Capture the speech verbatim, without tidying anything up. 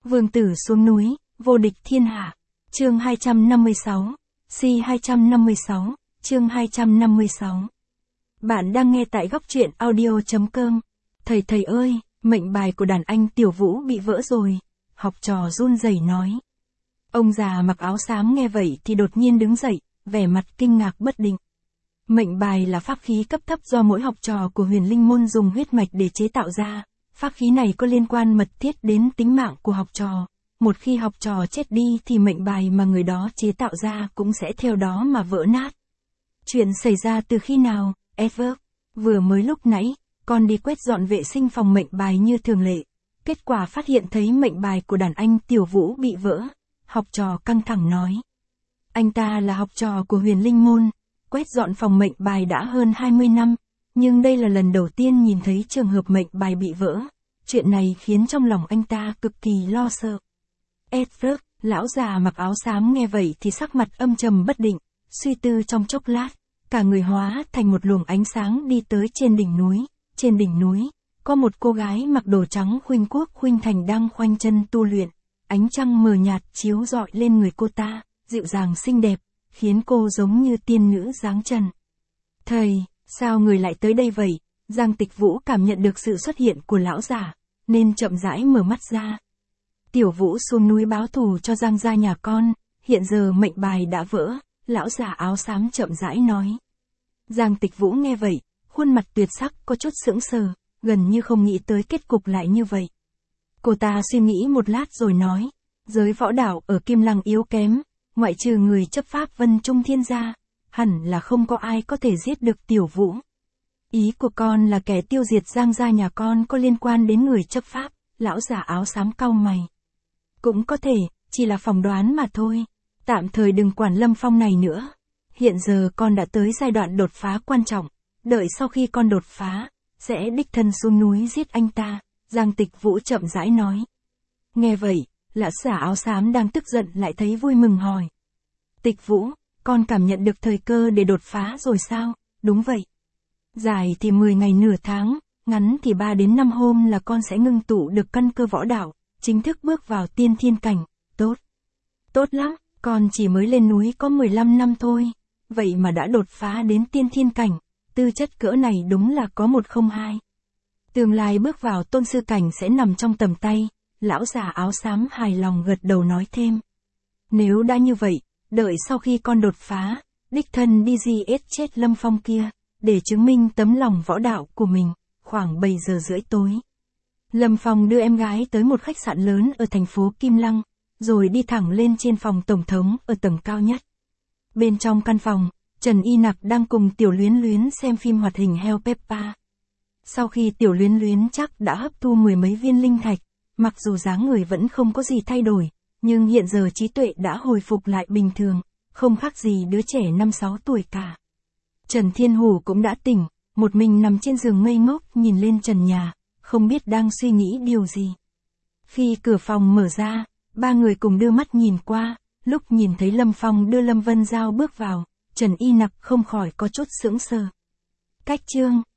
Vương tử xuống núi, vô địch thiên hạ. Chương hai trăm năm mươi sáu. Si hai trăm năm mươi sáu, chương hai trăm năm mươi sáu. Bạn đang nghe tại góc truyện audio chấm com. Thầy thầy ơi, mệnh bài của đàn anh Tiểu Vũ bị vỡ rồi. Học trò run rẩy nói. Ông già mặc áo xám nghe vậy thì đột nhiên đứng dậy, vẻ mặt kinh ngạc bất định. Mệnh bài là pháp khí cấp thấp do mỗi học trò của Huyền Linh môn dùng huyết mạch để chế tạo ra. Pháp khí này có liên quan mật thiết đến tính mạng của học trò. Một khi học trò chết đi thì mệnh bài mà người đó chế tạo ra cũng sẽ theo đó mà vỡ nát. Chuyện xảy ra từ khi nào, Edward? Vừa mới lúc nãy, con đi quét dọn vệ sinh phòng mệnh bài như thường lệ. Kết quả phát hiện thấy mệnh bài của đàn anh Tiểu Vũ bị vỡ. Học trò căng thẳng nói. Anh ta là học trò của Huyền Linh môn, quét dọn phòng mệnh bài đã hơn hai mươi năm, nhưng đây là lần đầu tiên nhìn thấy trường hợp mệnh bài bị vỡ. Chuyện này khiến trong lòng anh ta cực kỳ lo sợ. Edward, lão già mặc áo xám nghe vậy thì sắc mặt âm trầm bất định, suy tư trong chốc lát, cả người hóa thành một luồng ánh sáng đi tới trên đỉnh núi. Trên đỉnh núi, có một cô gái mặc đồ trắng khuynh quốc khuynh thành đang khoanh chân tu luyện. Ánh trăng mờ nhạt chiếu rọi lên người cô ta, dịu dàng xinh đẹp, khiến cô giống như tiên nữ giáng trần. Thầy, sao người lại tới đây vậy? Giang Tịch Vũ cảm nhận được sự xuất hiện của lão già, nên chậm rãi mở mắt ra. Tiểu Vũ xuống núi báo thù cho Giang gia nhà con, hiện giờ mệnh bài đã vỡ, lão già áo xám chậm rãi nói. Giang Tịch Vũ nghe vậy, khuôn mặt tuyệt sắc có chút sững sờ, gần như không nghĩ tới kết cục lại như vậy. Cô ta suy nghĩ một lát rồi nói, giới võ đạo ở Kim Lăng yếu kém, ngoại trừ người chấp pháp Vân Trung Thiên gia, hẳn là không có ai có thể giết được Tiểu Vũ. Ý của con là kẻ tiêu diệt Giang gia nhà con có liên quan đến người chấp pháp, lão già áo xám cau mày. Cũng có thể, chỉ là phỏng đoán mà thôi, tạm thời đừng quản Lâm Phong này nữa. Hiện giờ con đã tới giai đoạn đột phá quan trọng, đợi sau khi con đột phá, sẽ đích thân xuống núi giết anh ta, Giang Tịch Vũ chậm rãi nói. Nghe vậy, lão già áo xám đang tức giận lại thấy vui mừng hỏi. Tịch Vũ, con cảm nhận được thời cơ để đột phá rồi sao? Đúng vậy. Dài thì mười ngày nửa tháng, ngắn thì ba đến năm hôm là con sẽ ngưng tụ được căn cơ võ đạo, chính thức bước vào tiên thiên cảnh. Tốt. Tốt lắm, con chỉ mới lên núi có mười lăm năm thôi, vậy mà đã đột phá đến tiên thiên cảnh, tư chất cỡ này đúng là có một không hai. Tương lai bước vào tôn sư cảnh sẽ nằm trong tầm tay, lão già áo xám hài lòng gật đầu nói thêm. Nếu đã như vậy, đợi sau khi con đột phá, đích thân đi giết chết Lâm Phong kia, để chứng minh tấm lòng võ đạo của mình, khoảng bảy giờ rưỡi tối. Lâm Phong đưa em gái tới một khách sạn lớn ở thành phố Kim Lăng, rồi đi thẳng lên trên phòng tổng thống ở tầng cao nhất. Bên trong căn phòng, Trần Y Nặc đang cùng Tiểu Luyến Luyến xem phim hoạt hình Heo Peppa. Sau khi Tiểu Luyến Luyến chắc đã hấp thu mười mấy viên linh thạch, mặc dù dáng người vẫn không có gì thay đổi, nhưng hiện giờ trí tuệ đã hồi phục lại bình thường, không khác gì đứa trẻ năm sáu tuổi cả. Trần Thiên Hủ cũng đã tỉnh, một mình nằm trên giường ngây ngốc nhìn lên trần nhà, không biết đang suy nghĩ điều gì. Khi cửa phòng mở ra, ba người cùng đưa mắt nhìn qua, lúc nhìn thấy Lâm Phong đưa Lâm Vân Giao bước vào, Trần Y Nặc không khỏi có chút sững sờ. Cách chương,